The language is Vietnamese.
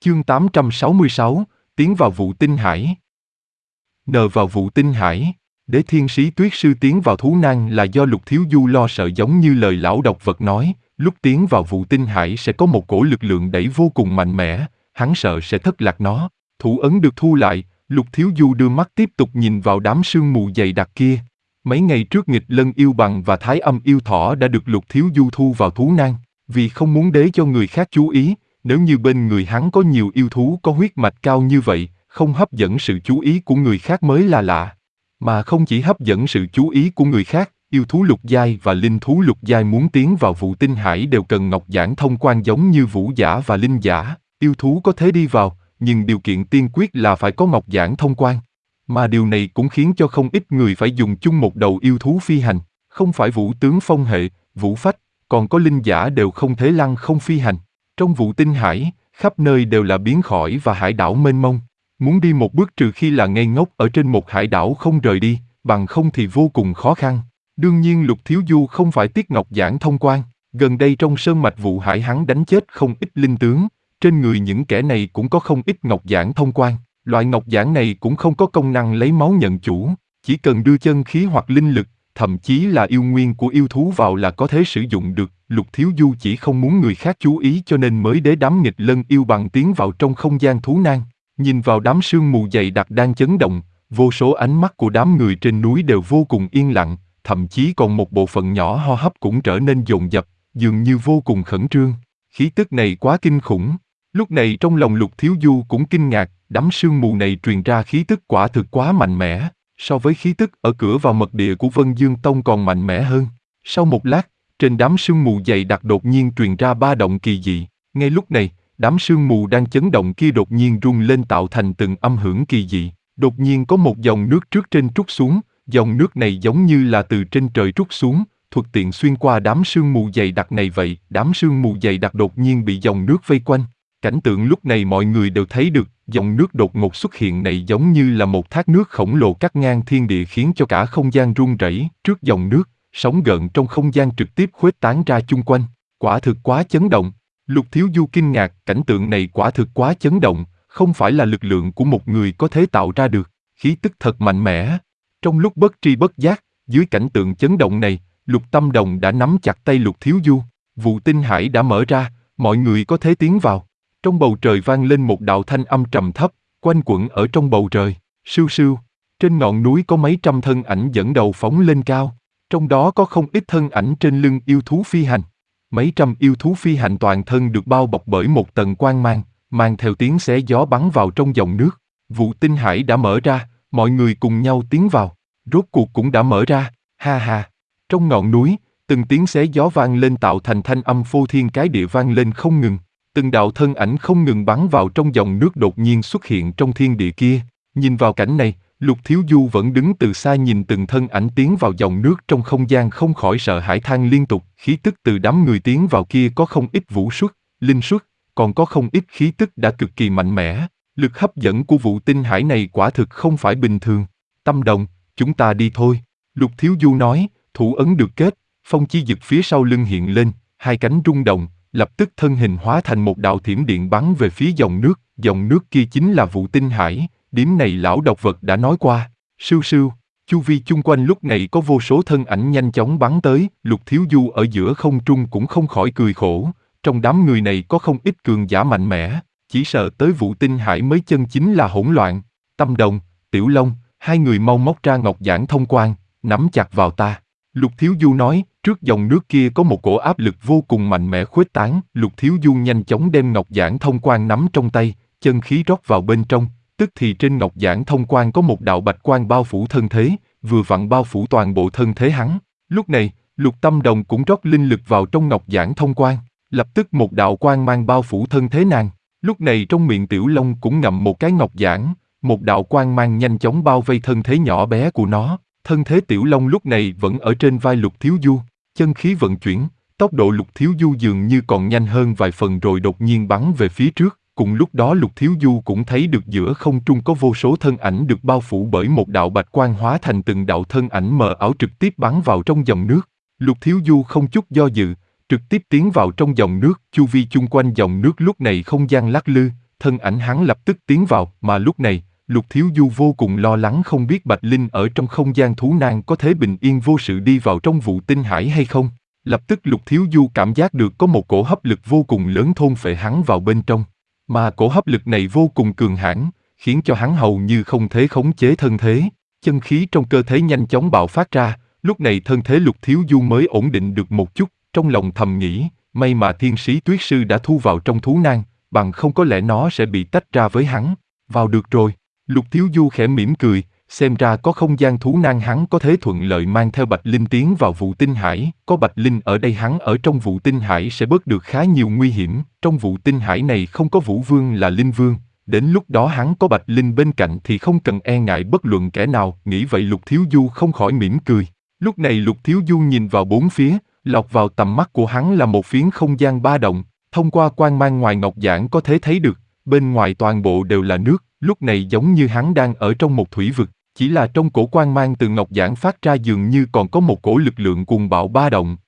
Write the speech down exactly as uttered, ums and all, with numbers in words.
Chương tám trăm sáu mươi sáu, tiến vào vụ tinh hải. Nờ vào vụ tinh hải, Đế Thiên Sĩ Tuyết Sư tiến vào thú nang là do Lục Thiếu Du lo sợ, giống như lời lão độc vật nói, lúc tiến vào vụ tinh hải sẽ có một cỗ lực lượng đẩy vô cùng mạnh mẽ, hắn sợ sẽ thất lạc nó. Thủ ấn được thu lại, Lục Thiếu Du đưa mắt tiếp tục nhìn vào đám sương mù dày đặc kia. Mấy ngày trước Nghịch Lân Yêu Bằng và Thái Âm Yêu Thỏ đã được Lục Thiếu Du thu vào thú nang, vì không muốn để cho người khác chú ý. Nếu như bên người hắn có nhiều yêu thú có huyết mạch cao như vậy, không hấp dẫn sự chú ý của người khác mới là lạ. Mà không chỉ hấp dẫn sự chú ý của người khác, yêu thú lục giai và linh thú lục giai muốn tiến vào vụ tinh hải đều cần ngọc giản thông quan giống như vũ giả và linh giả. Yêu thú có thể đi vào, nhưng điều kiện tiên quyết là phải có ngọc giản thông quan. Mà điều này cũng khiến cho không ít người phải dùng chung một đầu yêu thú phi hành. Không phải vũ tướng phong hệ, vũ phách, còn có linh giả đều không thể lăng không phi hành. Trong vụ tinh hải, khắp nơi đều là biến khỏi và hải đảo mênh mông. Muốn đi một bước trừ khi là ngây ngốc ở trên một hải đảo không rời đi, bằng không thì vô cùng khó khăn. Đương nhiên Lục Thiếu Du không phải tiếc ngọc giản thông quan. Gần đây trong sơn mạch vụ hải hắn đánh chết không ít linh tướng. Trên người những kẻ này cũng có không ít ngọc giản thông quan. Loại ngọc giản này cũng không có công năng lấy máu nhận chủ. Chỉ cần đưa chân khí hoặc linh lực, thậm chí là yêu nguyên của yêu thú vào là có thể sử dụng được. Lục Thiếu Du chỉ không muốn người khác chú ý cho nên mới để đám Nghịch Lân Yêu Bằng tiến vào trong không gian thú nang. Nhìn vào đám sương mù dày đặc đang chấn động, vô số ánh mắt của đám người trên núi đều vô cùng yên lặng, thậm chí còn một bộ phận nhỏ hô hấp cũng trở nên dồn dập, dường như vô cùng khẩn trương. Khí tức này quá kinh khủng. Lúc này trong lòng Lục Thiếu Du cũng kinh ngạc, đám sương mù này truyền ra khí tức quả thực quá mạnh mẽ, so với khí tức ở cửa vào mật địa của Vân Dương Tông còn mạnh mẽ hơn. Sau một lát, trên đám sương mù dày đặc đột nhiên truyền ra ba động kỳ dị. Ngay lúc này, đám sương mù đang chấn động kia đột nhiên rung lên tạo thành từng âm hưởng kỳ dị. Đột nhiên có một dòng nước trước trên trút xuống, dòng nước này giống như là từ trên trời trút xuống, thuận tiện xuyên qua đám sương mù dày đặc này vậy. Đám sương mù dày đặc đột nhiên bị dòng nước vây quanh. Cảnh tượng lúc này mọi người đều thấy được, dòng nước đột ngột xuất hiện này giống như là một thác nước khổng lồ cắt ngang thiên địa khiến cho cả không gian rung rẩy. Trước dòng nước, sóng gợn trong không gian trực tiếp khuếch tán ra chung quanh, quả thực quá chấn động. Lục Thiếu Du kinh ngạc, cảnh tượng này quả thực quá chấn động, không phải là lực lượng của một người có thể tạo ra được, khí tức thật mạnh mẽ. Trong lúc bất tri bất giác, dưới cảnh tượng chấn động này, Lục Tâm Đồng đã nắm chặt tay Lục Thiếu Du, vụ tinh hải đã mở ra, mọi người có thể tiến vào. Trong bầu trời vang lên một đạo thanh âm trầm thấp, quanh quẩn ở trong bầu trời, sưu sưu. Trên ngọn núi có mấy trăm thân ảnh dẫn đầu phóng lên cao. Trong đó có không ít thân ảnh trên lưng yêu thú phi hành. Mấy trăm yêu thú phi hành toàn thân được bao bọc bởi một tầng quang mang, mang theo tiếng xé gió bắn vào trong dòng nước. Vụ tinh hải đã mở ra, mọi người cùng nhau tiến vào. Rốt cuộc cũng đã mở ra, ha ha. Trong ngọn núi, từng tiếng xé gió vang lên tạo thành thanh âm phô thiên cái địa vang lên không ngừng. Từng đạo thân ảnh không ngừng bắn vào trong dòng nước đột nhiên xuất hiện trong thiên địa kia. Nhìn vào cảnh này, Lục Thiếu Du vẫn đứng từ xa nhìn từng thân ảnh tiến vào dòng nước trong không gian không khỏi sợ hãi than liên tục. Khí tức từ đám người tiến vào kia có không ít vũ xuất, linh xuất, còn có không ít khí tức đã cực kỳ mạnh mẽ. Lực hấp dẫn của vụ tinh hải này quả thực không phải bình thường. Tâm Đồng, chúng ta đi thôi. Lục Thiếu Du nói, thủ ấn được kết, phong chi dực phía sau lưng hiện lên, hai cánh rung động, lập tức thân hình hóa thành một đạo thiểm điện bắn về phía dòng nước. Dòng nước kia chính là vụ tinh hải. Điểm này lão độc vật đã nói qua. Sưu sưu, chu vi chung quanh lúc này có vô số thân ảnh nhanh chóng bắn tới. Lục Thiếu Du ở giữa không trung cũng không khỏi cười khổ. Trong đám người này có không ít cường giả mạnh mẽ, chỉ sợ tới vụ tinh hải mới chân chính là hỗn loạn. Tâm Đồng, Tiểu Long, hai người mau móc ra ngọc giản thông quan, nắm chặt vào ta. Lục Thiếu Du nói, trước dòng nước kia có một cổ áp lực vô cùng mạnh mẽ khuếch tán. Lục Thiếu Du nhanh chóng đem ngọc giản thông quan nắm trong tay, chân khí rót vào bên trong. Tức thì trên ngọc giản thông quan có một đạo bạch quang bao phủ thân thế, vừa vặn bao phủ toàn bộ thân thế hắn. Lúc này, Lục Tâm Đồng cũng rót linh lực vào trong ngọc giản thông quan, lập tức một đạo quang mang bao phủ thân thế nàng. Lúc này trong miệng Tiểu Long cũng ngậm một cái ngọc giản, một đạo quang mang nhanh chóng bao vây thân thế nhỏ bé của nó. Thân thế Tiểu Long lúc này vẫn ở trên vai Lục Thiếu Du, chân khí vận chuyển, tốc độ Lục Thiếu Du dường như còn nhanh hơn vài phần rồi đột nhiên bắn về phía trước. Cùng lúc đó Lục Thiếu Du cũng thấy được giữa không trung có vô số thân ảnh được bao phủ bởi một đạo bạch quang hóa thành từng đạo thân ảnh mờ ảo trực tiếp bắn vào trong dòng nước. Lục Thiếu Du không chút do dự, trực tiếp tiến vào trong dòng nước. Chu vi chung quanh dòng nước lúc này không gian lắc lư, thân ảnh hắn lập tức tiến vào, mà lúc này, Lục Thiếu Du vô cùng lo lắng không biết Bạch Linh ở trong không gian thú nan có thể bình yên vô sự đi vào trong vụ tinh hải hay không. Lập tức Lục Thiếu Du cảm giác được có một cổ hấp lực vô cùng lớn thôn phệ hắn vào bên trong. Mà cổ hấp lực này vô cùng cường hãn, khiến cho hắn hầu như không thể khống chế thân thế. Chân khí trong cơ thể nhanh chóng bạo phát ra, lúc này thân thế Lục Thiếu Du mới ổn định được một chút, trong lòng thầm nghĩ, may mà thiên sĩ tuyết sư đã thu vào trong thú nan, bằng không có lẽ nó sẽ bị tách ra với hắn. Vào được rồi, Lục Thiếu Du khẽ mỉm cười, xem ra có không gian thú nan hắn có thể thuận lợi mang theo Bạch Linh tiến vào vụ tinh hải, có Bạch Linh ở đây hắn ở trong vụ tinh hải sẽ bớt được khá nhiều nguy hiểm, trong vụ tinh hải này không có Vũ Vương là Linh Vương, đến lúc đó hắn có Bạch Linh bên cạnh thì không cần e ngại bất luận kẻ nào, nghĩ vậy Lục Thiếu Du không khỏi mỉm cười. Lúc này Lục Thiếu Du nhìn vào bốn phía, lọt vào tầm mắt của hắn là một phiến không gian ba động, thông qua quang mang ngoài ngọc giản có thể thấy được, bên ngoài toàn bộ đều là nước, lúc này giống như hắn đang ở trong một thủy vực, chỉ là trong cổ quang mang từ ngọc giản phát ra dường như còn có một cổ lực lượng cuồng bạo ba động,